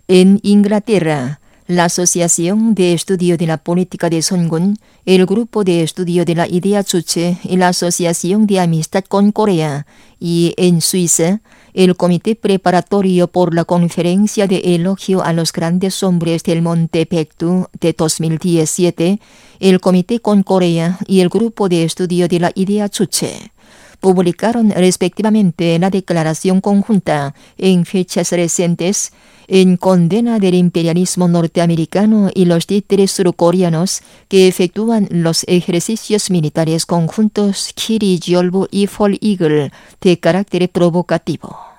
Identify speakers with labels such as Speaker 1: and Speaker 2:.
Speaker 1: En Inglaterra, la Asociación de Estudio de la Política de Songun, el Grupo de Estudio de la Idea Chuche y la Asociación de Amistad con Corea, y en Suiza, el Comité Preparatorio por la Conferencia de Elogio a los Grandes Hombres del Monte Pektu de 2017, el Comité con Corea y el Grupo de Estudio de la Idea Chuche publicaron respectivamente la declaración conjunta en fechas recientes en condena del imperialismo norteamericano y los títeres surcoreanos que efectúan los ejercicios militares conjuntos Kiri Gyolbu y Fall Eagle de carácter provocativo.